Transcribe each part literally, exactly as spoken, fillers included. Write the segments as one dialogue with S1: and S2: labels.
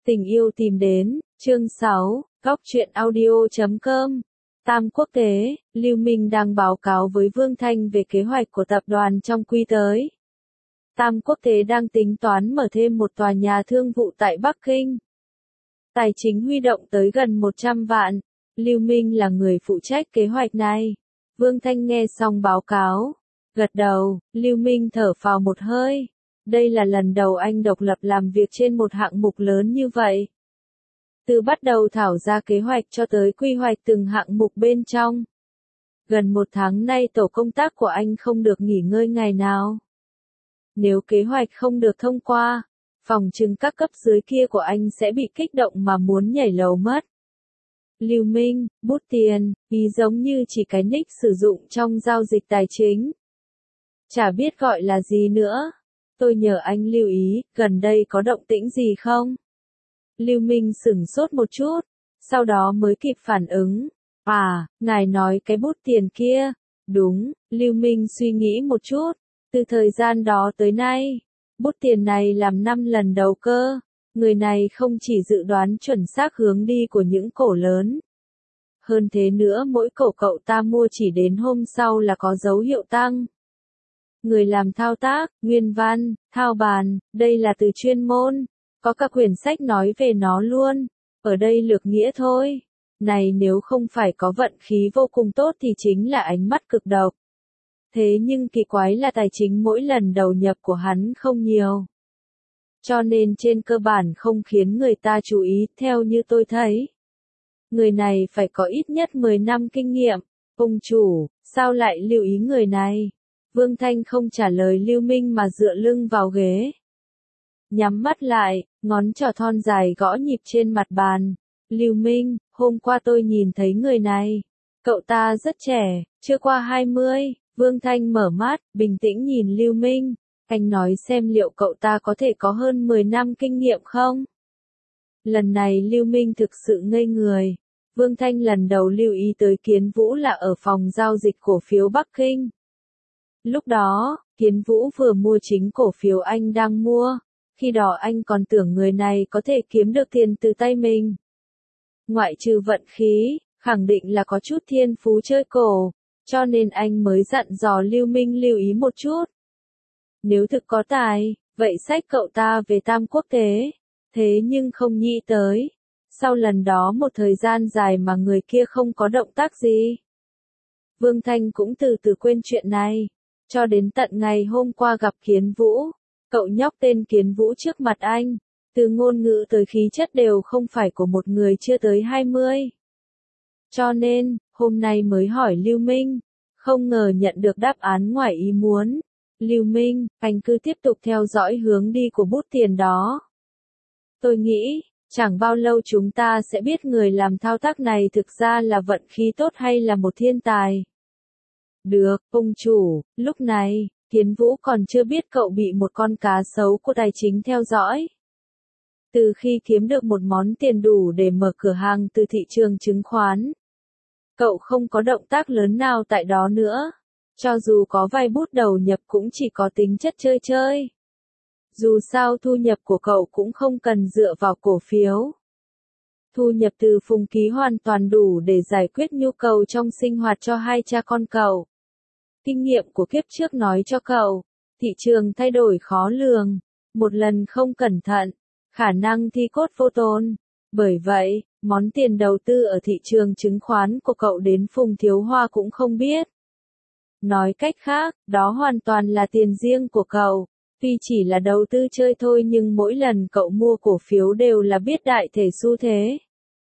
S1: Tình yêu tìm đến, chương sáu, góc truyện audio chấm com. Tam Quốc tế, Lưu Minh đang báo cáo với Vương Thanh về kế hoạch của tập đoàn trong quý tới. Tam Quốc tế đang tính toán mở thêm một tòa nhà thương vụ tại Bắc Kinh. Tài chính huy động tới gần một trăm vạn. Lưu Minh là người phụ trách kế hoạch này. Vương Thanh nghe xong báo cáo, gật đầu. Lưu Minh thở phào một hơi. Đây là lần đầu anh độc lập làm việc trên một hạng mục lớn như vậy. Từ bắt đầu thảo ra kế hoạch cho tới quy hoạch từng hạng mục bên trong. Gần một tháng nay tổ công tác của anh không được nghỉ ngơi ngày nào. Nếu kế hoạch không được thông qua, phòng trừng các cấp dưới kia của anh sẽ bị kích động mà muốn nhảy lầu mất. Lưu Minh, bút tiền, ý giống như chỉ cái nick sử dụng trong giao dịch tài chính. Chả biết gọi là gì nữa. Tôi nhờ anh lưu ý, gần đây có động tĩnh gì không? Lưu Minh sửng sốt một chút, sau đó mới kịp phản ứng. À, ngài nói cái bút tiền kia. Đúng, Lưu Minh suy nghĩ một chút. Từ thời gian đó tới nay, bút tiền này làm năm lần đầu cơ. Người này không chỉ dự đoán chuẩn xác hướng đi của những cổ lớn. Hơn thế nữa mỗi cổ cậu ta mua chỉ đến hôm sau là có dấu hiệu tăng. Người làm thao tác, nguyên văn, thao bàn, đây là từ chuyên môn. Có cả quyển sách nói về nó luôn. Ở đây lược nghĩa thôi. Này nếu không phải có vận khí vô cùng tốt thì chính là ánh mắt cực độc. Thế nhưng kỳ quái là tài chính mỗi lần đầu nhập của hắn không nhiều. Cho nên trên cơ bản không khiến người ta chú ý, theo như tôi thấy. Người này phải có ít nhất mười năm kinh nghiệm. Ông chủ, sao lại lưu ý người này? Vương Thanh không trả lời Lưu Minh mà dựa lưng vào ghế. Nhắm mắt lại, ngón trỏ thon dài gõ nhịp trên mặt bàn. Lưu Minh, hôm qua tôi nhìn thấy người này. Cậu ta rất trẻ, chưa qua hai mươi. Vương Thanh mở mắt, bình tĩnh nhìn Lưu Minh. Anh nói xem liệu cậu ta có thể có hơn mười năm kinh nghiệm không? Lần này Lưu Minh thực sự ngây người. Vương Thanh lần đầu lưu ý tới Kiến Vũ là ở phòng giao dịch cổ phiếu Bắc Kinh. Lúc đó, Kiến Vũ vừa mua chính cổ phiếu anh đang mua. Khi đó anh còn tưởng người này có thể kiếm được tiền từ tay mình. Ngoại trừ vận khí, khẳng định là có chút thiên phú chơi cổ. Cho nên anh mới dặn dò Lưu Minh lưu ý một chút. Nếu thực có tài, vậy xách cậu ta về Tam Quốc tế. Thế nhưng không nghĩ tới. Sau lần đó một thời gian dài mà người kia không có động tác gì. Vương Thanh cũng từ từ quên chuyện này. Cho đến tận ngày hôm qua gặp Kiến Vũ. Cậu nhóc tên Kiến Vũ trước mặt anh. Từ ngôn ngữ tới khí chất đều không phải của một người chưa tới hai mươi. Cho nên, hôm nay mới hỏi Lưu Minh. Không ngờ nhận được đáp án ngoài ý muốn. Lưu Minh, anh cứ tiếp tục theo dõi hướng đi của bút tiền đó. Tôi nghĩ, chẳng bao lâu chúng ta sẽ biết người làm thao tác này thực ra là vận khí tốt hay là một thiên tài. Được, ông chủ, lúc này, Kiến Vũ còn chưa biết cậu bị một con cá sấu của tài chính theo dõi. Từ khi kiếm được một món tiền đủ để mở cửa hàng từ thị trường chứng khoán, cậu không có động tác lớn nào tại đó nữa. Cho dù có vài bút đầu nhập cũng chỉ có tính chất chơi chơi. Dù sao thu nhập của cậu cũng không cần dựa vào cổ phiếu. Thu nhập từ phùng ký hoàn toàn đủ để giải quyết nhu cầu trong sinh hoạt cho hai cha con cậu. Kinh nghiệm của kiếp trước nói cho cậu, thị trường thay đổi khó lường. Một lần không cẩn thận, khả năng thi cốt vô tồn. Bởi vậy, món tiền đầu tư ở thị trường chứng khoán của cậu đến Phùng Thiếu Hoa cũng không biết. Nói cách khác, đó hoàn toàn là tiền riêng của cậu. Tuy chỉ là đầu tư chơi thôi nhưng mỗi lần cậu mua cổ phiếu đều là biết đại thể xu thế.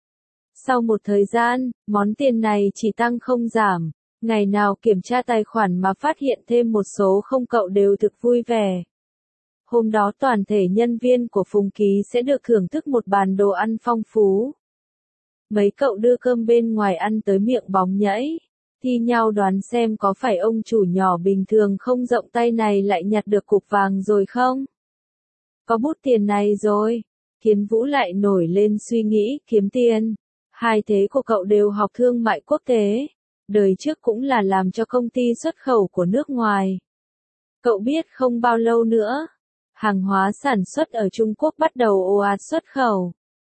S1: Sau một thời gian, món tiền này chỉ tăng không giảm. Ngày nào kiểm tra tài khoản mà phát hiện thêm một số không cậu đều thực vui vẻ. Hôm đó toàn thể nhân viên của Phùng Ký sẽ được thưởng thức một bàn đồ ăn phong phú. Mấy cậu đưa cơm bên ngoài ăn tới miệng bóng nhảy. Thi nhau đoán xem có phải ông chủ nhỏ bình thường không rộng tay này lại nhặt được cục vàng rồi không? Có bút tiền này rồi. Kiến Vũ lại nổi lên suy nghĩ kiếm tiền. Hai thế của cậu đều học thương mại quốc tế. Đời trước cũng là làm cho công ty xuất khẩu của nước ngoài. Cậu biết không bao lâu nữa, hàng hóa sản xuất ở Trung Quốc bắt đầu ồ ạt xuất khẩu.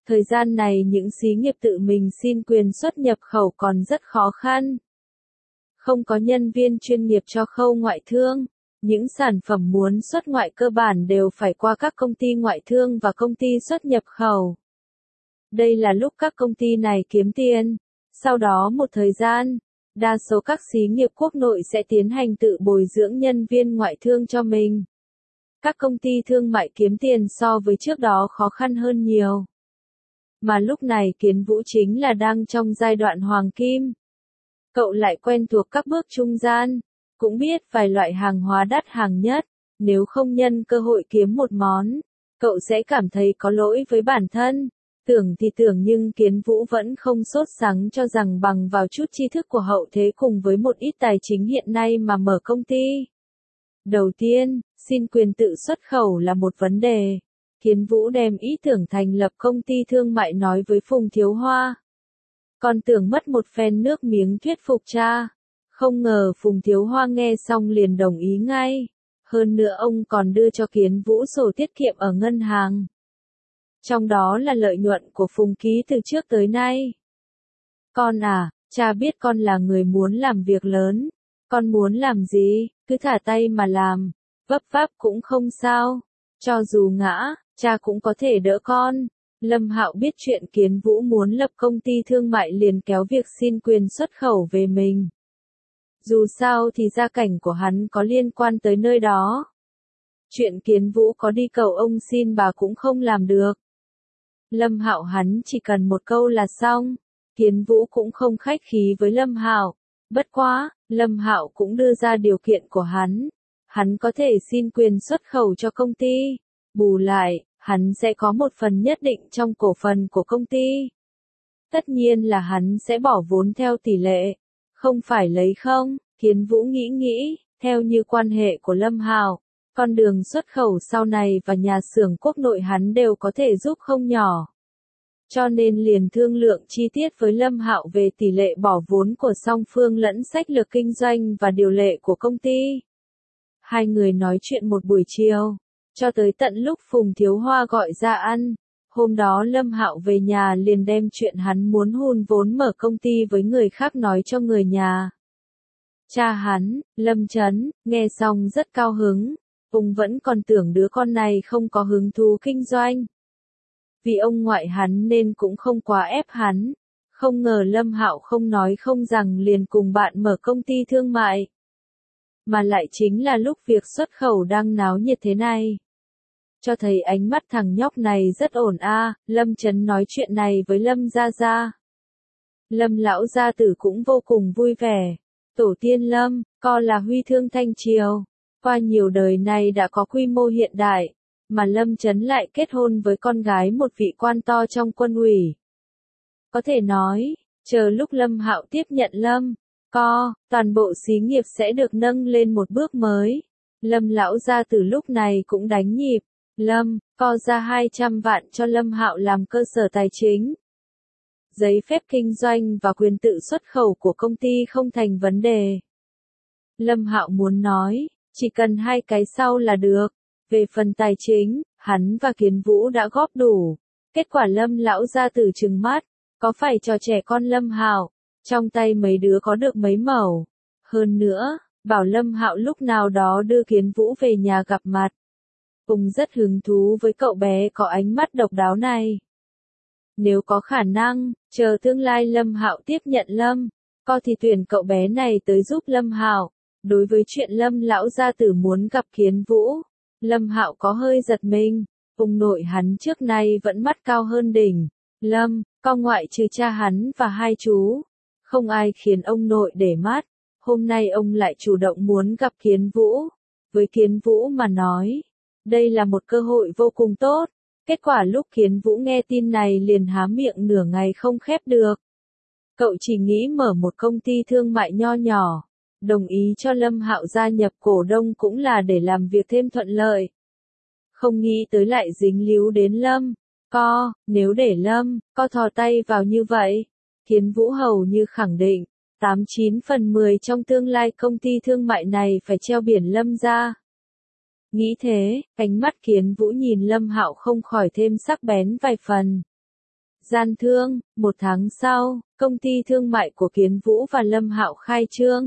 S1: Thời gian này những xí nghiệp tự mình xin quyền xuất nhập khẩu còn rất khó khăn. Không có nhân viên chuyên nghiệp cho khâu ngoại thương. Những sản phẩm muốn xuất ngoại cơ bản đều phải qua các công ty ngoại thương và công ty xuất nhập khẩu. Đây là lúc các công ty này kiếm tiền. Sau đó một thời gian, đa số các xí nghiệp quốc nội sẽ tiến hành tự bồi dưỡng nhân viên ngoại thương cho mình. Các công ty thương mại kiếm tiền so với trước đó khó khăn hơn nhiều. Mà lúc này Kiến Vũ chính là đang trong giai đoạn hoàng kim. Cậu lại quen thuộc các bước trung gian, cũng biết vài loại hàng hóa đắt hàng nhất, nếu không nhân cơ hội kiếm một món, cậu sẽ cảm thấy có lỗi với bản thân. Tưởng thì tưởng nhưng Kiến Vũ vẫn không sốt sắng cho rằng bằng vào chút tri thức của hậu thế cùng với một ít tài chính hiện nay mà mở công ty. Đầu tiên, xin quyền tự xuất khẩu là một vấn đề. Kiến Vũ đem ý tưởng thành lập công ty thương mại nói với Phùng Thiếu Hoa. Còn tưởng mất một phen nước miếng thuyết phục cha. Không ngờ Phùng Thiếu Hoa nghe xong liền đồng ý ngay. Hơn nữa ông còn đưa cho Kiến Vũ sổ tiết kiệm ở ngân hàng. Trong đó là lợi nhuận của Phùng ký từ trước tới nay. Con à, cha biết con là người muốn làm việc lớn. Con muốn làm gì, cứ thả tay mà làm. Vấp váp cũng không sao. Cho dù ngã, cha cũng có thể đỡ con. Lâm Hạo biết chuyện Kiến Vũ muốn lập công ty thương mại liền kéo việc xin quyền xuất khẩu về mình. Dù sao thì gia cảnh của hắn có liên quan tới nơi đó. Chuyện Kiến Vũ có đi cầu ông xin bà cũng không làm được. Lâm Hạo hắn chỉ cần một câu là xong. Kiến Vũ cũng không khách khí với Lâm Hạo. Bất quá, Lâm Hạo cũng đưa ra điều kiện của hắn. Hắn có thể xin quyền xuất khẩu cho công ty. Bù lại, hắn sẽ có một phần nhất định trong cổ phần của công ty. Tất nhiên là hắn sẽ bỏ vốn theo tỷ lệ. Không phải lấy không, Kiến Vũ nghĩ nghĩ, theo như quan hệ của Lâm Hạo, con đường xuất khẩu sau này và nhà xưởng quốc nội hắn đều có thể giúp không nhỏ. Cho nên liền thương lượng chi tiết với Lâm Hạo về tỷ lệ bỏ vốn của song phương lẫn sách lược kinh doanh và điều lệ của công ty. Hai người nói chuyện một buổi chiều, cho tới tận lúc Phùng Thiếu Hoa gọi ra ăn. Hôm đó Lâm Hạo về nhà liền đem chuyện hắn muốn hùn vốn mở công ty với người khác nói cho người nhà. Cha hắn, Lâm Chấn, nghe xong rất cao hứng, ông vẫn còn tưởng đứa con này không có hứng thú kinh doanh. Vì ông ngoại hắn nên cũng không quá ép hắn. Không ngờ Lâm Hạo không nói không rằng liền cùng bạn mở công ty thương mại. Mà lại chính là lúc việc xuất khẩu đang náo nhiệt thế này. Cho thấy ánh mắt thằng nhóc này rất ổn a. À, Lâm Chấn nói chuyện này với Lâm Gia Gia. Lâm lão gia tử cũng vô cùng vui vẻ. Tổ tiên Lâm, co là huy thương Thanh Triều. Qua nhiều đời này đã có quy mô hiện đại. Mà Lâm Chấn lại kết hôn với con gái một vị quan to trong quân ủy. Có thể nói, chờ lúc Lâm Hạo tiếp nhận Lâm, co, toàn bộ xí nghiệp sẽ được nâng lên một bước mới. Lâm lão gia từ lúc này cũng đánh nhịp. Lâm, co ra hai trăm vạn cho Lâm Hạo làm cơ sở tài chính. Giấy phép kinh doanh và quyền tự xuất khẩu của công ty không thành vấn đề. Lâm Hạo muốn nói, chỉ cần hai cái sau là được. Về phần tài chính, hắn và Kiến Vũ đã góp đủ. Kết quả Lâm lão gia tử trừng mắt, có phải trò trẻ con Lâm Hạo, trong tay mấy đứa có được mấy mẩu. Hơn nữa, bảo Lâm Hạo lúc nào đó đưa Kiến Vũ về nhà gặp mặt. Ông rất hứng thú với cậu bé có ánh mắt độc đáo này. Nếu có khả năng, chờ tương lai Lâm Hạo tiếp nhận Lâm, co thì tuyển cậu bé này tới giúp Lâm Hạo. Đối với chuyện Lâm lão gia tử muốn gặp Kiến Vũ, Lâm Hạo có hơi giật mình. Ông nội hắn trước nay vẫn mắt cao hơn đỉnh. Lâm, co ngoại trừ cha hắn và hai chú, không ai khiến ông nội để mắt. Hôm nay ông lại chủ động muốn gặp Kiến Vũ. Với Kiến Vũ mà nói, đây là một cơ hội vô cùng tốt. Kết quả lúc Kiến Vũ nghe tin này liền há miệng nửa ngày không khép được. Cậu chỉ nghĩ mở một công ty thương mại nho nhỏ, đồng ý cho Lâm Hạo gia nhập cổ đông cũng là để làm việc thêm thuận lợi. Không nghĩ tới lại dính líu đến Lâm, co, nếu để Lâm, co thò tay vào như vậy, Kiến Vũ hầu như khẳng định, tám chín phần mười trong tương lai công ty thương mại này phải treo biển Lâm ra. Nghĩ thế, ánh mắt Kiến Vũ nhìn Lâm Hạo không khỏi thêm sắc bén vài phần. Gian thương, một tháng sau, công ty thương mại của Kiến Vũ và Lâm Hạo khai trương.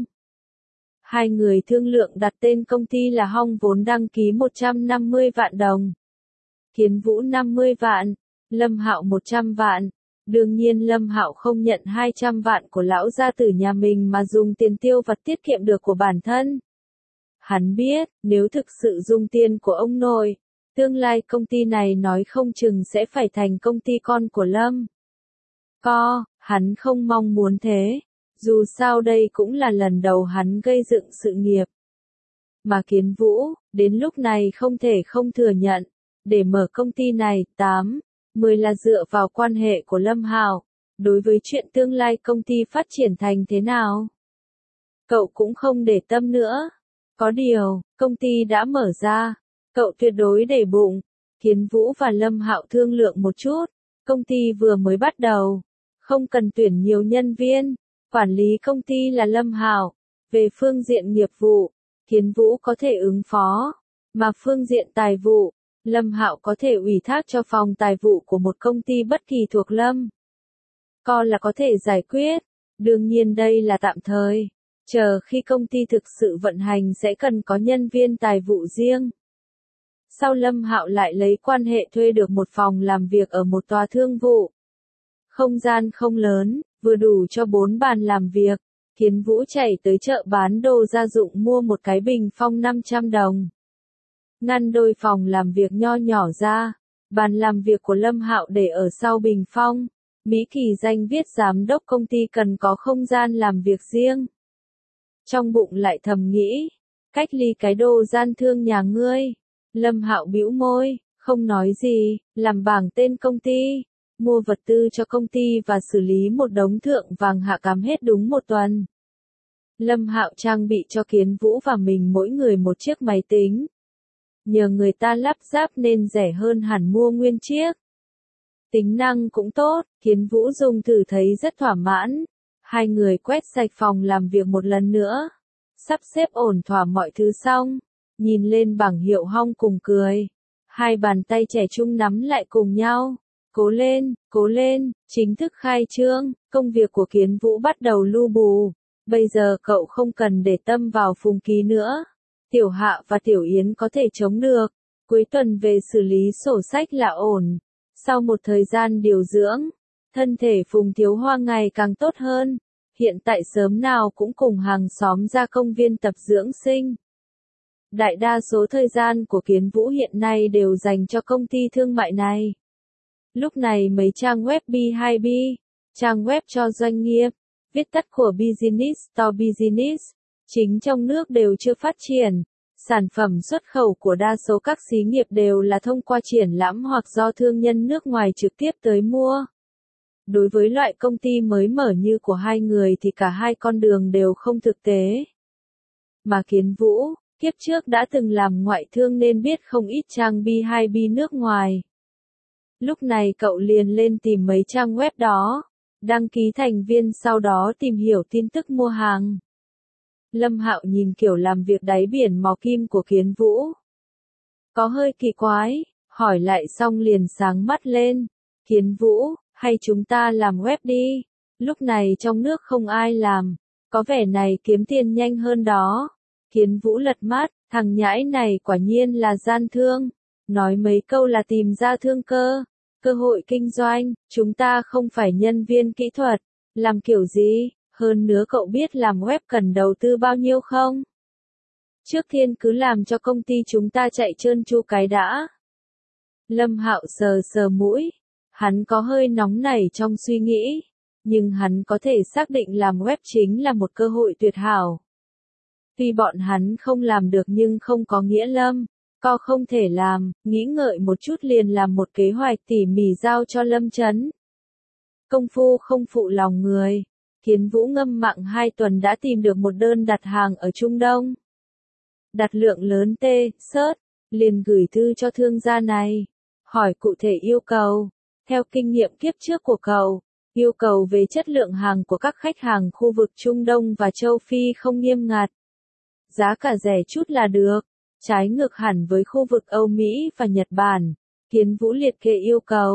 S1: Hai người thương lượng đặt tên công ty là Hong, vốn đăng ký một trăm năm mươi vạn đồng. Kiến Vũ năm mươi vạn, Lâm Hạo một trăm vạn. Đương nhiên Lâm Hạo không nhận hai trăm vạn của lão gia tử nhà mình mà dùng tiền tiêu vặt tiết kiệm được của bản thân. Hắn biết, nếu thực sự dùng tiền của ông nội, tương lai công ty này nói không chừng sẽ phải thành công ty con của Lâm. Co, hắn không mong muốn thế. Dù sao đây cũng là lần đầu hắn gây dựng sự nghiệp. Mà Kiến Vũ, đến lúc này không thể không thừa nhận, để mở công ty này, tám, mười là dựa vào quan hệ của Lâm Hạo. Đối với chuyện tương lai công ty phát triển thành thế nào, cậu cũng không để tâm nữa. Có điều, công ty đã mở ra, cậu tuyệt đối để bụng. Kiến Vũ và Lâm Hạo thương lượng một chút, công ty vừa mới bắt đầu, không cần tuyển nhiều nhân viên, quản lý công ty là Lâm Hạo. Về phương diện nghiệp vụ, Kiến Vũ có thể ứng phó, mà phương diện tài vụ, Lâm Hạo có thể ủy thác cho phòng tài vụ của một công ty bất kỳ thuộc Lâm. Co là có thể giải quyết, đương nhiên đây là tạm thời. Chờ khi công ty thực sự vận hành sẽ cần có nhân viên tài vụ riêng. Sau Lâm Hạo lại lấy quan hệ thuê được một phòng làm việc ở một tòa thương vụ. Không gian không lớn, vừa đủ cho bốn bàn làm việc. Kiến Vũ chạy tới chợ bán đồ gia dụng mua một cái bình phong năm trăm đồng. Ngăn đôi phòng làm việc nho nhỏ ra, bàn làm việc của Lâm Hạo để ở sau bình phong. Mỹ Kỳ Danh viết giám đốc công ty cần có không gian làm việc riêng. Trong bụng lại thầm nghĩ, cách ly cái đồ gian thương nhà ngươi. Lâm Hạo bĩu môi, không nói gì, làm bảng tên công ty, mua vật tư cho công ty và xử lý một đống thượng vàng hạ cám hết đúng một tuần. Lâm Hạo trang bị cho Kiến Vũ và mình mỗi người một chiếc máy tính. Nhờ người ta lắp ráp nên rẻ hơn hẳn mua nguyên chiếc. Tính năng cũng tốt, Kiến Vũ dùng thử thấy rất thỏa mãn. Hai người quét sạch phòng làm việc một lần nữa. Sắp xếp ổn thỏa mọi thứ xong. Nhìn lên bảng hiệu Hong cùng cười. Hai bàn tay trẻ trung nắm lại cùng nhau. Cố lên, cố lên, chính thức khai trương. Công việc của Kiến Vũ bắt đầu lu bù. Bây giờ cậu không cần để tâm vào Phùng Ký nữa. Tiểu Hạ và Tiểu Yến có thể chống được. Cuối tuần về xử lý sổ sách là ổn. Sau một thời gian điều dưỡng, thân thể Phùng Thiếu Hoa ngày càng tốt hơn. Hiện tại sớm nào cũng cùng hàng xóm ra công viên tập dưỡng sinh. Đại đa số thời gian của Kiến Vũ hiện nay đều dành cho công ty thương mại này. Lúc này mấy trang web B hai B, trang web cho doanh nghiệp, viết tắt của Business to Business, chính trong nước đều chưa phát triển. Sản phẩm xuất khẩu của đa số các xí nghiệp đều là thông qua triển lãm hoặc do thương nhân nước ngoài trực tiếp tới mua. Đối với loại công ty mới mở như của hai người thì cả hai con đường đều không thực tế. Mà Kiến Vũ, kiếp trước đã từng làm ngoại thương nên biết không ít trang B hai B nước ngoài. Lúc này cậu liền lên tìm mấy trang web đó, đăng ký thành viên sau đó tìm hiểu tin tức mua hàng. Lâm Hạo nhìn kiểu làm việc đáy biển mò kim của Kiến Vũ. Có hơi kỳ quái, hỏi lại xong liền sáng mắt lên. Kiến Vũ, hay chúng ta làm web đi? Lúc này trong nước không ai làm. Có vẻ này kiếm tiền nhanh hơn đó. Kiến Vũ lật mắt, thằng nhãi này quả nhiên là gian thương. Nói mấy câu là tìm ra thương cơ. Cơ hội kinh doanh, chúng ta không phải nhân viên kỹ thuật. Làm kiểu gì? Hơn nữa cậu biết làm web cần đầu tư bao nhiêu không? Trước tiên cứ làm cho công ty chúng ta chạy trơn tru cái đã. Lâm Hạo sờ sờ mũi. Hắn có hơi nóng nảy trong suy nghĩ. Nhưng hắn có thể xác định làm web chính là một cơ hội tuyệt hảo. Tuy bọn hắn không làm được nhưng không có nghĩa Lâm Co không thể làm, nghĩ ngợi một chút liền làm một kế hoạch tỉ mỉ giao cho Lâm Chấn. Công phu không phụ lòng người. Kiến Vũ ngâm mặn hai tuần đã tìm được một đơn đặt hàng ở Trung Đông. Đặt lượng lớn tê, sớt, liền gửi thư cho thương gia này. Hỏi cụ thể yêu cầu. Theo kinh nghiệm kiếp trước của cậu, yêu cầu về chất lượng hàng của các khách hàng khu vực Trung Đông và châu Phi không nghiêm ngặt. Giá cả rẻ chút là được. Trái ngược hẳn với khu vực Âu Mỹ và Nhật Bản. Kiến Vũ liệt kê yêu cầu.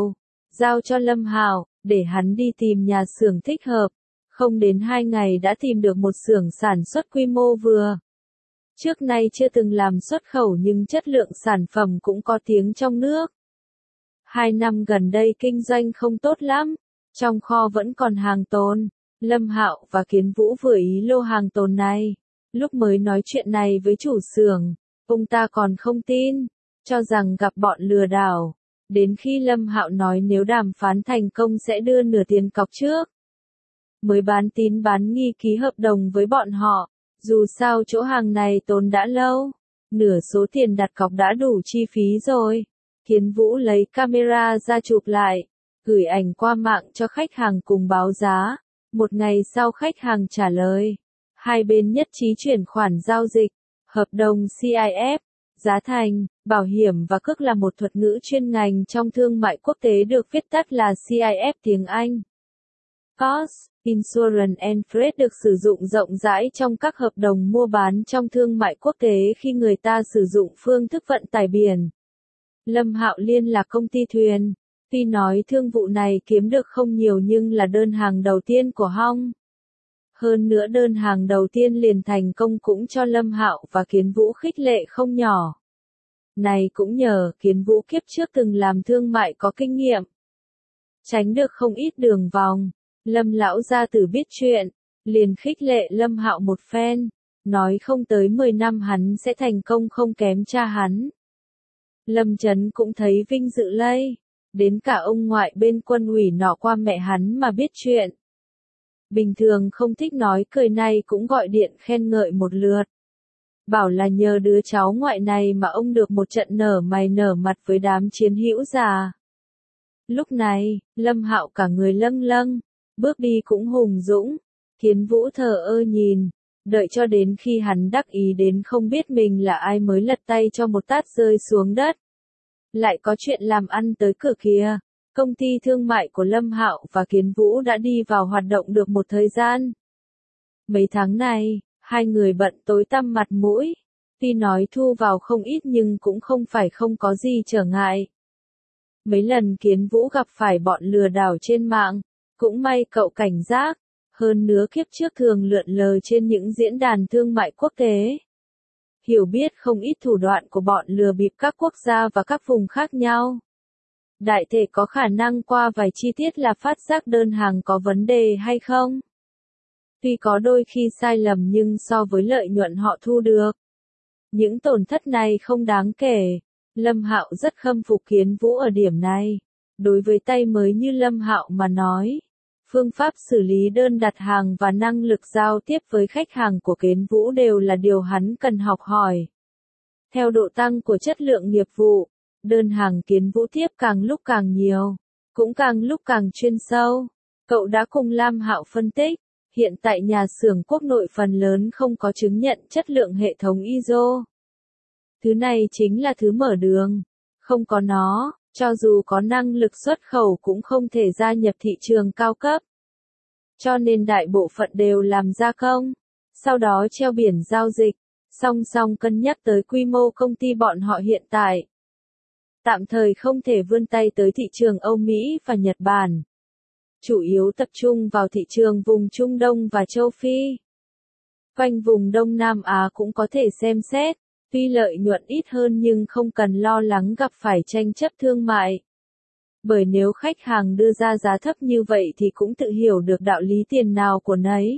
S1: giao cho Lâm Hạo, để hắn đi tìm nhà xưởng thích hợp. Không đến hai ngày đã tìm được một xưởng sản xuất quy mô vừa. Trước nay chưa từng làm xuất khẩu nhưng chất lượng sản phẩm cũng có tiếng trong nước. Hai năm gần đây kinh doanh không tốt lắm, trong kho vẫn còn hàng tồn. Lâm Hạo và Kiến Vũ vừa ý lô hàng tồn này. Lúc mới nói chuyện này với chủ xưởng, ông ta còn không tin, cho rằng gặp bọn lừa đảo. Đến khi Lâm Hạo nói nếu đàm phán thành công sẽ đưa nửa tiền cọc trước, mới bán tín bán nghi ký hợp đồng với bọn họ. Dù sao chỗ hàng này tồn đã lâu, nửa số tiền đặt cọc đã đủ chi phí rồi. Kiến Vũ lấy camera ra chụp lại, gửi ảnh qua mạng cho khách hàng cùng báo giá. Một ngày sau khách hàng trả lời, hai bên nhất trí chuyển khoản giao dịch, hợp đồng xê i ép, giá thành, bảo hiểm và cước là một thuật ngữ chuyên ngành trong thương mại quốc tế được viết tắt là xê i ép tiếng Anh. Cost, Insurance and Freight được sử dụng rộng rãi trong các hợp đồng mua bán trong thương mại quốc tế khi người ta sử dụng phương thức vận tải biển. Lâm Hạo Liên là công ty thuyền. Tuy nói thương vụ này kiếm được không nhiều nhưng là đơn hàng đầu tiên của Hong. Hơn nữa đơn hàng đầu tiên liền thành công cũng cho Lâm Hạo và Kiến Vũ khích lệ không nhỏ. Này cũng nhờ Kiến Vũ kiếp trước từng làm thương mại có kinh nghiệm, tránh được không ít đường vòng. Lâm lão gia tử biết chuyện, liền khích lệ Lâm Hạo một phen, nói không tới mười năm hắn sẽ thành công không kém cha hắn. Lâm Chấn cũng thấy vinh dự lây, đến cả ông ngoại bên quân ủy nọ qua mẹ hắn mà biết chuyện. Bình thường không thích nói cười này cũng gọi điện khen ngợi một lượt. Bảo là nhờ đứa cháu ngoại này mà ông được một trận nở mày nở mặt với đám chiến hữu già. Lúc này, Lâm Hạo cả người lâng lâng, bước đi cũng hùng dũng. Kiến Vũ thờ ơ nhìn, đợi cho đến khi hắn đắc ý đến không biết mình là ai mới lật tay cho một tát rơi xuống đất. Lại có chuyện làm ăn tới cửa kia. Công ty thương mại của Lâm Hạo và Kiến Vũ đã đi vào hoạt động được một thời gian. Mấy tháng này, hai người bận tối tăm mặt mũi. Tuy nói thu vào không ít nhưng cũng không phải không có gì trở ngại. Mấy lần Kiến Vũ gặp phải bọn lừa đảo trên mạng, cũng may cậu cảnh giác. Hơn nữa kiếp trước thường lượn lờ trên những diễn đàn thương mại quốc tế. Hiểu biết không ít thủ đoạn của bọn lừa bịp các quốc gia và các vùng khác nhau. Đại thể có khả năng qua vài chi tiết là phát giác đơn hàng có vấn đề hay không. Tuy có đôi khi sai lầm nhưng so với lợi nhuận họ thu được, những tổn thất này không đáng kể. Lâm Hạo rất khâm phục Kiến Vũ ở điểm này. Đối với tay mới như Lâm Hạo mà nói, phương pháp xử lý đơn đặt hàng và năng lực giao tiếp với khách hàng của Kiến Vũ đều là điều hắn cần học hỏi. Theo độ tăng của chất lượng nghiệp vụ, đơn hàng Kiến Vũ tiếp càng lúc càng nhiều, cũng càng lúc càng chuyên sâu. Cậu đã cùng Lam Hạo phân tích, hiện tại nhà xưởng quốc nội phần lớn không có chứng nhận chất lượng hệ thống i ét ô. Thứ này chính là thứ mở đường. Không có nó, cho dù có năng lực xuất khẩu cũng không thể gia nhập thị trường cao cấp. Cho nên đại bộ phận đều làm gia công, sau đó treo biển giao dịch, song song cân nhắc tới quy mô công ty bọn họ hiện tại. Tạm thời không thể vươn tay tới thị trường Âu Mỹ và Nhật Bản. Chủ yếu tập trung vào thị trường vùng Trung Đông và châu Phi. Quanh vùng Đông Nam Á cũng có thể xem xét, tuy lợi nhuận ít hơn nhưng không cần lo lắng gặp phải tranh chấp thương mại. Bởi nếu khách hàng đưa ra giá thấp như vậy thì cũng tự hiểu được đạo lý tiền nào của nấy.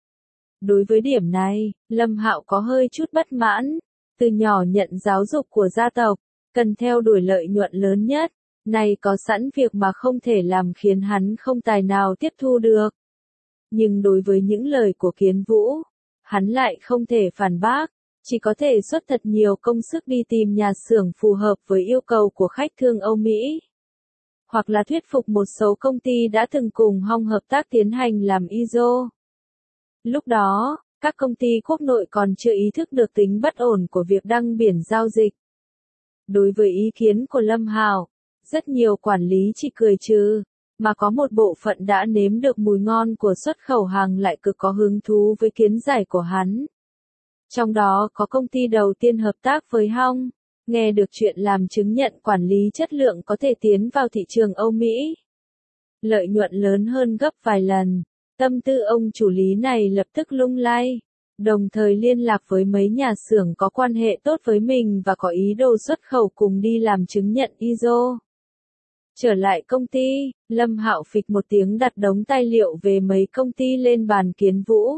S1: Đối với điểm này, Lâm Hạo có hơi chút bất mãn. Từ nhỏ nhận giáo dục của gia tộc, cần theo đuổi lợi nhuận lớn nhất. Này có sẵn việc mà không thể làm khiến hắn không tài nào tiếp thu được. Nhưng đối với những lời của Kiến Vũ, hắn lại không thể phản bác, chỉ có thể xuất thật nhiều công sức đi tìm nhà xưởng phù hợp với yêu cầu của khách thương Âu Mỹ. Hoặc là thuyết phục một số công ty đã từng cùng Hong hợp tác tiến hành làm i ét ô. Lúc đó, các công ty quốc nội còn chưa ý thức được tính bất ổn của việc đăng biển giao dịch. Đối với ý kiến của Lâm Hạo, rất nhiều quản lý chỉ cười trừ, mà có một bộ phận đã nếm được mùi ngon của xuất khẩu hàng lại cực có hứng thú với kiến giải của hắn. Trong đó có công ty đầu tiên hợp tác với Hong. nghe được chuyện làm chứng nhận quản lý chất lượng có thể tiến vào thị trường Âu Mỹ. Lợi nhuận lớn hơn gấp vài lần. Tâm tư ông chủ lý này lập tức lung lay, đồng thời liên lạc với mấy nhà xưởng có quan hệ tốt với mình và có ý đồ xuất khẩu cùng đi làm chứng nhận i ét ô. Trở lại công ty, Lâm Hạo phịch một tiếng đặt đống tài liệu về mấy công ty lên bàn Kiến Vũ.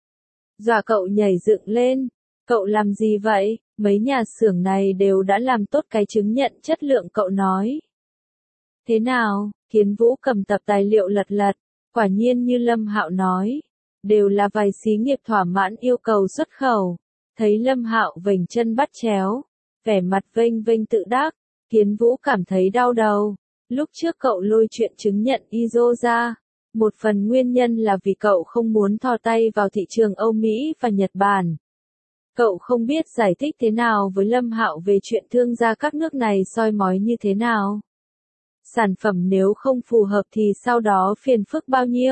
S1: Dọa cậu nhảy dựng lên, cậu làm gì vậy, mấy nhà xưởng này đều đã làm tốt cái chứng nhận chất lượng cậu nói. Thế nào, Kiến Vũ cầm tập tài liệu lật lật, quả nhiên như Lâm Hạo nói, đều là vài xí nghiệp thỏa mãn yêu cầu xuất khẩu. Thấy Lâm Hạo vểnh chân bắt chéo, vẻ mặt vênh vênh tự đắc, Kiến Vũ cảm thấy đau đầu. Lúc trước cậu lôi chuyện chứng nhận i ét ô ra, một phần nguyên nhân là vì cậu không muốn thò tay vào thị trường Âu Mỹ và Nhật Bản. Cậu không biết giải thích thế nào với Lâm Hạo về chuyện thương gia các nước này soi mói như thế nào. Sản phẩm nếu không phù hợp thì sau đó phiền phức bao nhiêu?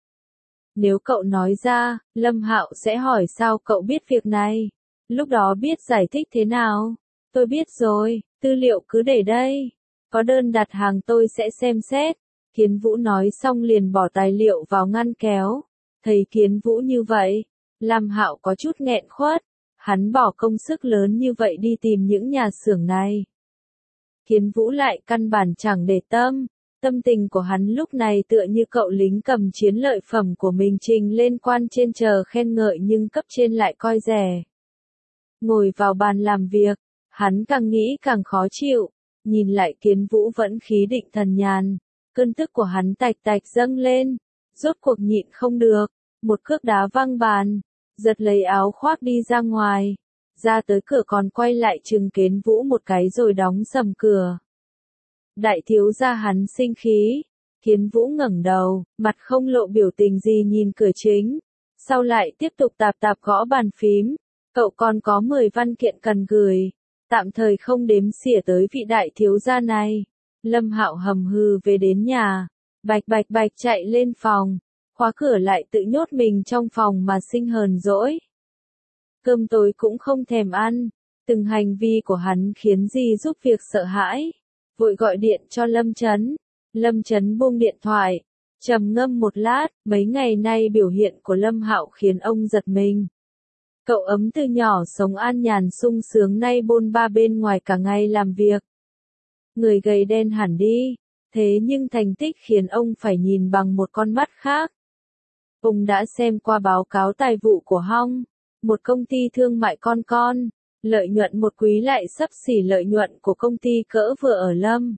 S1: Nếu cậu nói ra, Lâm Hạo sẽ hỏi sao cậu biết việc này. Lúc đó biết giải thích thế nào? Tôi biết rồi, tư liệu cứ để đây. Có đơn đặt hàng tôi sẽ xem xét. Kiến Vũ nói xong liền bỏ tài liệu vào ngăn kéo. Thấy Kiến Vũ như vậy, Lâm Hạo có chút nghẹn khuất. Hắn bỏ công sức lớn như vậy đi tìm những nhà xưởng này. Kiến Vũ lại căn bản chẳng để tâm. Tâm tình của hắn lúc này tựa như cậu lính cầm chiến lợi phẩm của mình trình lên quan trên chờ khen ngợi nhưng cấp trên lại coi rẻ. Ngồi vào bàn làm việc, hắn càng nghĩ càng khó chịu. Nhìn lại Kiến Vũ vẫn khí định thần nhàn, cơn tức của hắn tạch tạch dâng lên, rốt cuộc nhịn không được, một cước đá văng bàn, giật lấy áo khoác đi ra ngoài, ra tới cửa còn quay lại chừng Kiến Vũ một cái rồi đóng sầm cửa. Đại thiếu gia hắn sinh khí, Kiến Vũ ngẩng đầu, mặt không lộ biểu tình gì nhìn cửa chính, sau lại tiếp tục tạp tạp gõ bàn phím, cậu còn có mười văn kiện cần gửi. Tạm thời không đếm xỉa tới vị đại thiếu gia này. Lâm Hạo hầm hừ về đến nhà, bạch bạch bạch chạy lên phòng, khóa cửa lại tự nhốt mình trong phòng mà sinh hờn dỗi. Cơm tối cũng không thèm ăn, từng hành vi của hắn khiến Di giúp việc sợ hãi, vội gọi điện cho Lâm Chấn. Lâm Chấn buông điện thoại, trầm ngâm một lát, mấy ngày nay biểu hiện của Lâm Hạo khiến ông giật mình. Cậu ấm từ nhỏ sống an nhàn sung sướng nay bôn ba bên ngoài cả ngày làm việc. Người gầy đen hẳn đi, thế nhưng thành tích khiến ông phải nhìn bằng một con mắt khác. Ông đã xem qua báo cáo tài vụ của Hong, một công ty thương mại con con, lợi nhuận một quý lại xấp xỉ lợi nhuận của công ty cỡ vừa ở Lâm.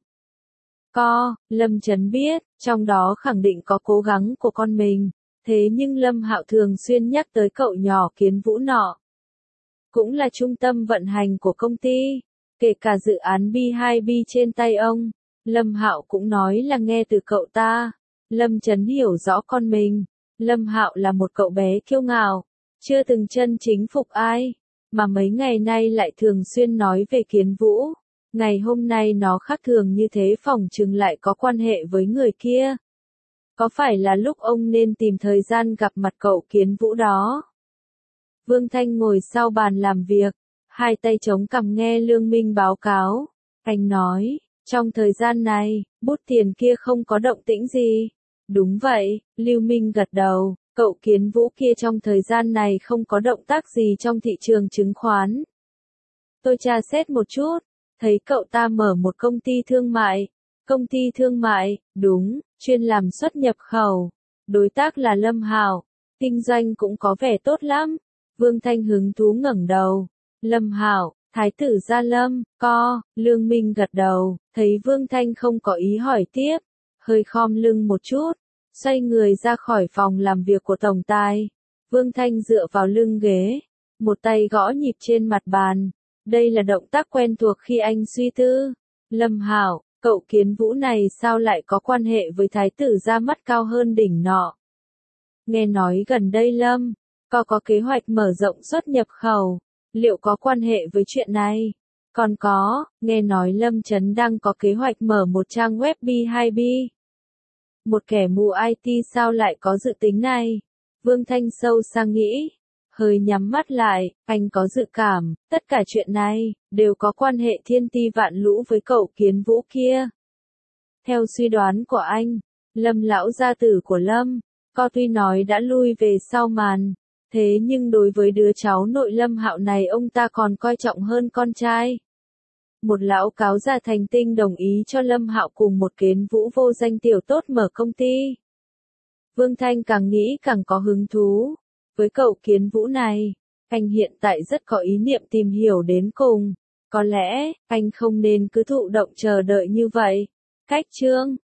S1: Co, Lâm Chấn biết, trong đó khẳng định có cố gắng của con mình. Thế nhưng Lâm Hạo thường xuyên nhắc tới cậu nhỏ Kiến Vũ nọ. Cũng là trung tâm vận hành của công ty, kể cả dự án B hai B trên tay ông. Lâm Hạo cũng nói là nghe từ cậu ta. Lâm Chấn hiểu rõ con mình. Lâm Hạo là một cậu bé kiêu ngạo, chưa từng chân chính phục ai, mà mấy ngày nay lại thường xuyên nói về Kiến Vũ. Ngày hôm nay nó khác thường như thế phỏng chừng lại có quan hệ với người kia. Có phải là lúc ông nên tìm thời gian gặp mặt cậu Kiến Vũ đó? Vương Thanh ngồi sau bàn làm việc, hai tay chống cằm nghe Lương Minh báo cáo. Anh nói, trong thời gian này, bút tiền kia không có động tĩnh gì. Đúng vậy, Lưu Minh gật đầu, cậu Kiến Vũ kia trong thời gian này không có động tác gì trong thị trường chứng khoán. Tôi tra xét một chút, thấy cậu ta mở một công ty thương mại. Công ty thương mại, đúng, chuyên làm xuất nhập khẩu. Đối tác là Lâm Hạo, kinh doanh cũng có vẻ tốt lắm. Vương Thanh hứng thú ngẩng đầu. Lâm Hạo, Thái tử Gia Lâm, co, Lương Minh gật đầu, thấy Vương Thanh không có ý hỏi tiếp, hơi khom lưng một chút, xoay người ra khỏi phòng làm việc của tổng tài. Vương Thanh dựa vào lưng ghế, một tay gõ nhịp trên mặt bàn. Đây là động tác quen thuộc khi anh suy tư. Lâm Hạo, cậu Kiến Vũ này sao lại có quan hệ với thái tử ra mắt cao hơn đỉnh nọ? Nghe nói gần đây Lâm, có có kế hoạch mở rộng xuất nhập khẩu, liệu có quan hệ với chuyện này? Còn có, nghe nói Lâm Chấn đang có kế hoạch mở một trang web B hai B. Một kẻ mù i tê sao lại có dự tính này? Vương Thanh sâu sang nghĩ, hơi nhắm mắt lại, anh có dự cảm, tất cả chuyện này, đều có quan hệ thiên ti vạn lũ với cậu Kiến Vũ kia. Theo suy đoán của anh, Lâm lão gia tử của Lâm, co tuy nói đã lui về sau màn, thế nhưng đối với đứa cháu nội Lâm Hạo này ông ta còn coi trọng hơn con trai. Một lão cáo già thành tinh đồng ý cho Lâm Hạo cùng một Kiến Vũ vô danh tiểu tốt mở công ty. Vương Thanh càng nghĩ càng có hứng thú. Với cậu Kiến Vũ này, anh hiện tại rất có ý niệm tìm hiểu đến cùng. Có lẽ, anh không nên cứ thụ động chờ đợi như vậy. Cách chương